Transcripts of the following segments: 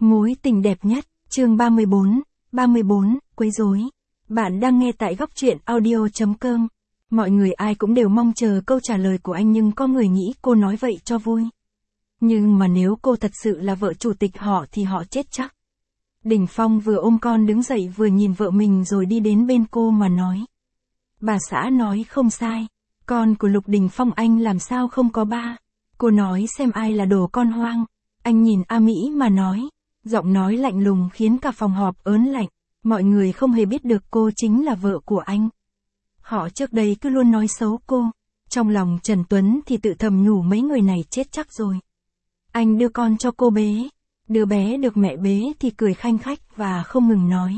Mối tình đẹp nhất, chương 34, quấy rối. Bạn đang nghe tại góc truyện audio.com. Mọi người ai cũng đều mong chờ câu trả lời của anh, nhưng có người nghĩ cô nói vậy cho vui. Nhưng mà nếu cô thật sự là vợ chủ tịch họ thì họ chết chắc. Đình Phong vừa ôm con đứng dậy vừa nhìn vợ mình rồi đi đến bên cô mà nói. Bà xã nói không sai, con của Lục Đình Phong anh làm sao không có ba. Cô nói xem ai là đồ con hoang. Anh nhìn A Mỹ mà nói. Giọng nói lạnh lùng khiến cả phòng họp ớn lạnh. Mọi người không hề biết được cô chính là vợ của anh. Họ trước đây cứ luôn nói xấu cô. Trong lòng Trần Tuấn thì tự thầm nhủ mấy người này chết chắc rồi. Anh đưa con cho cô bế. Đứa bé được mẹ bế thì cười khanh khách và không ngừng nói.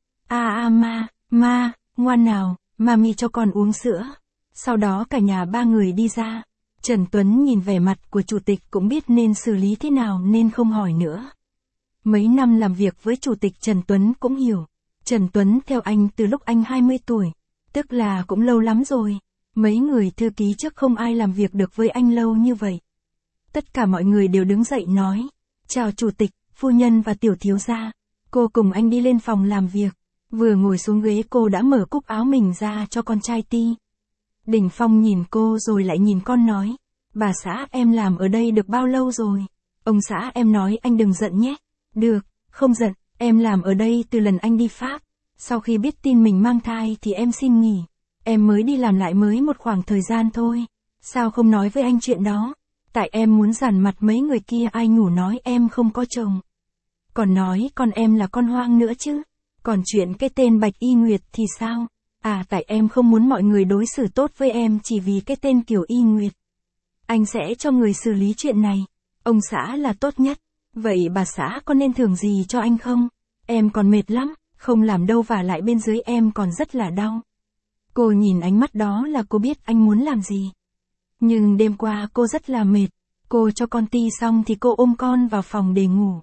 Ma, ngoan nào, mami cho con uống sữa. Sau đó cả nhà ba người đi ra. Trần Tuấn nhìn vẻ mặt của chủ tịch cũng biết nên xử lý thế nào nên không hỏi nữa. Mấy năm làm việc với chủ tịch Trần Tuấn cũng hiểu. Trần Tuấn theo anh từ lúc anh 20 tuổi. Tức là cũng lâu lắm rồi. Mấy người thư ký trước không ai làm việc được với anh lâu như vậy. Tất cả mọi người đều đứng dậy nói. Chào chủ tịch, phu nhân và tiểu thiếu gia. Cô cùng anh đi lên phòng làm việc. Vừa ngồi xuống ghế cô đã mở cúc áo mình ra cho con trai Ti. Đình Phong nhìn cô rồi lại nhìn con nói. Bà xã em làm ở đây được bao lâu rồi? Ông xã em nói anh đừng giận nhé. Được, không giận, em làm ở đây từ lần anh đi Pháp. Sau khi biết tin mình mang thai thì em xin nghỉ. Em mới đi làm lại mới một khoảng thời gian thôi. Sao không nói với anh chuyện đó? Tại em muốn giản mặt mấy người kia ai nhủ nói em không có chồng. Còn nói con em là con hoang nữa chứ. Còn chuyện cái tên Bạch Y Nguyệt thì sao? Tại em không muốn mọi người đối xử tốt với em chỉ vì cái tên Kiều Y Nguyệt. Anh sẽ cho người xử lý chuyện này. Ông xã là tốt nhất. Vậy bà xã có nên thưởng gì cho anh không? Em còn mệt lắm, không làm đâu và lại bên dưới em còn rất là đau. Cô nhìn ánh mắt đó là cô biết anh muốn làm gì. Nhưng đêm qua cô rất là mệt. Cô cho con Ti xong thì cô ôm con vào phòng để ngủ.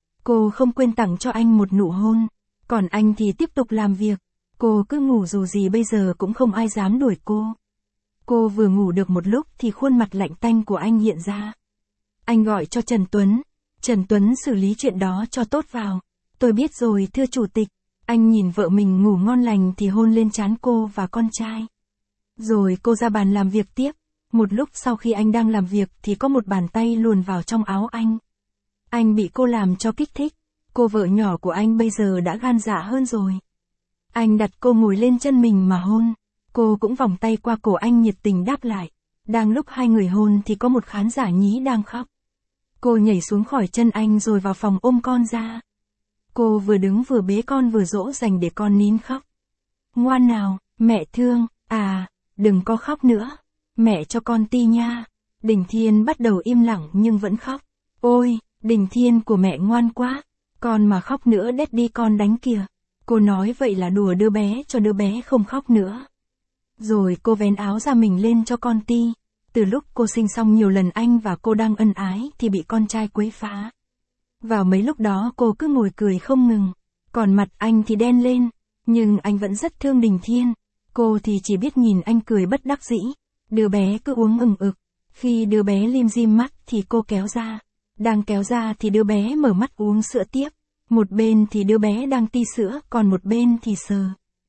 Cô không quên tặng cho anh một nụ hôn. Còn anh thì tiếp tục làm việc. Cô cứ ngủ dù gì bây giờ cũng không ai dám đuổi cô. Cô vừa ngủ được một lúc thì khuôn mặt lạnh tanh của anh hiện ra. Anh gọi cho Trần Tuấn. Trần Tuấn xử lý chuyện đó cho tốt vào. Tôi biết rồi thưa chủ tịch. Anh nhìn vợ mình ngủ ngon lành thì hôn lên trán cô và con trai. Rồi cô ra bàn làm việc tiếp. Một lúc sau khi anh đang làm việc thì có một bàn tay luồn vào trong áo anh. Anh bị cô làm cho kích thích. Cô vợ nhỏ của anh bây giờ đã gan dạ hơn rồi. Anh đặt cô ngồi lên chân mình mà hôn. Cô cũng vòng tay qua cổ anh nhiệt tình đáp lại. Đang lúc hai người hôn thì có một khán giả nhí đang khóc. Cô nhảy xuống khỏi chân anh rồi vào phòng ôm con ra. Cô vừa đứng vừa bế con vừa dỗ dành để con nín khóc. Ngoan nào, mẹ thương, đừng có khóc nữa. Mẹ cho con Ti nha. Đình Thiên bắt đầu im lặng nhưng vẫn khóc. Ôi, Đình Thiên của mẹ ngoan quá. Con mà khóc nữa đét đi con đánh kìa. Cô nói vậy là đùa đứa bé cho đứa bé không khóc nữa. Rồi cô vén áo ra mình lên cho con Ti. Từ lúc cô sinh xong nhiều lần anh và cô đang ân ái thì bị con trai quấy phá. Vào mấy lúc đó cô cứ ngồi cười không ngừng. Còn mặt anh thì đen lên. Nhưng anh vẫn rất thương Đình Thiên. Cô thì chỉ biết nhìn anh cười bất đắc dĩ. Đứa bé cứ uống ừng ực. Khi đứa bé lim dim mắt thì cô kéo ra. Đang kéo ra thì đứa bé mở mắt uống sữa tiếp. Một bên thì đứa bé đang ti sữa, còn một bên thì sờ.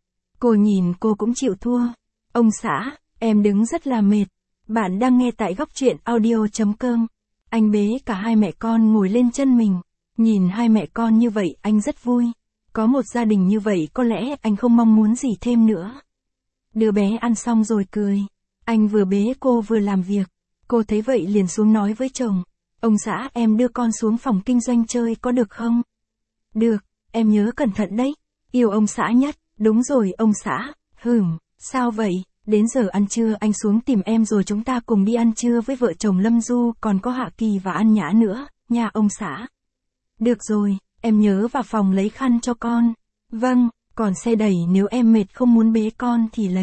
Cô nhìn cô cũng chịu thua. Ông xã, em đứng rất là mệt. Bạn đang nghe tại góc truyện audio.com. Anh bế cả hai mẹ con ngồi lên chân mình. Nhìn hai mẹ con như vậy anh rất vui. Có một gia đình như vậy có lẽ anh không mong muốn gì thêm nữa. Đứa bé ăn xong rồi cười. Anh vừa bế cô vừa làm việc. Cô thấy vậy liền xuống nói với chồng. Ông xã em đưa con xuống phòng kinh doanh chơi có được không? Được, em nhớ cẩn thận đấy. Yêu ông xã nhất. Đúng rồi ông xã. Sao vậy? Đến giờ ăn trưa anh xuống tìm em rồi chúng ta cùng đi ăn trưa với vợ chồng Lâm Du, còn có Hạ Kỳ và An Nhã nữa, nha ông xã. Được rồi, em nhớ vào phòng lấy khăn cho con. Vâng, còn xe đẩy nếu em mệt không muốn bế con thì lấy.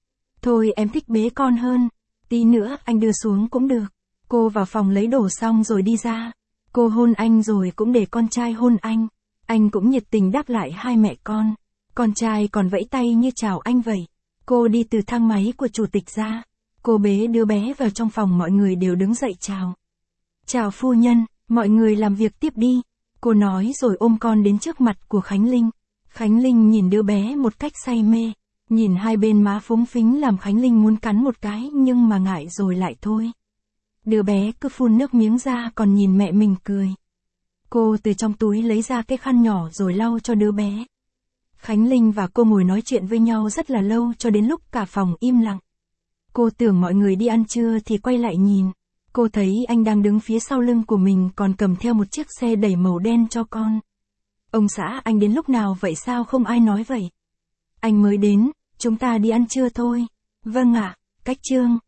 Thôi em thích bế con hơn. Tí nữa anh đưa xuống cũng được. Cô vào phòng lấy đồ xong rồi đi ra. Cô hôn anh rồi cũng để con trai hôn anh. Anh cũng nhiệt tình đáp lại hai mẹ con. Con trai còn vẫy tay như chào anh vậy. Cô đi từ thang máy của chủ tịch ra. Cô bế đứa bé vào trong phòng mọi người đều đứng dậy chào. Chào phu nhân, mọi người làm việc tiếp đi. Cô nói rồi ôm con đến trước mặt của Khánh Linh. Khánh Linh nhìn đứa bé một cách say mê. Nhìn hai bên má phúng phính làm Khánh Linh muốn cắn một cái nhưng mà ngại rồi lại thôi. Đứa bé cứ phun nước miếng ra còn nhìn mẹ mình cười. Cô từ trong túi lấy ra cái khăn nhỏ rồi lau cho đứa bé. Khánh Linh và cô ngồi nói chuyện với nhau rất là lâu cho đến lúc cả phòng im lặng. Cô tưởng mọi người đi ăn trưa thì quay lại nhìn. Cô thấy anh đang đứng phía sau lưng của mình còn cầm theo một chiếc xe đẩy màu đen cho con. Ông xã, anh đến lúc nào vậy, sao không ai nói vậy? Anh mới đến, chúng ta đi ăn trưa thôi. Vâng ạ, cách Trương.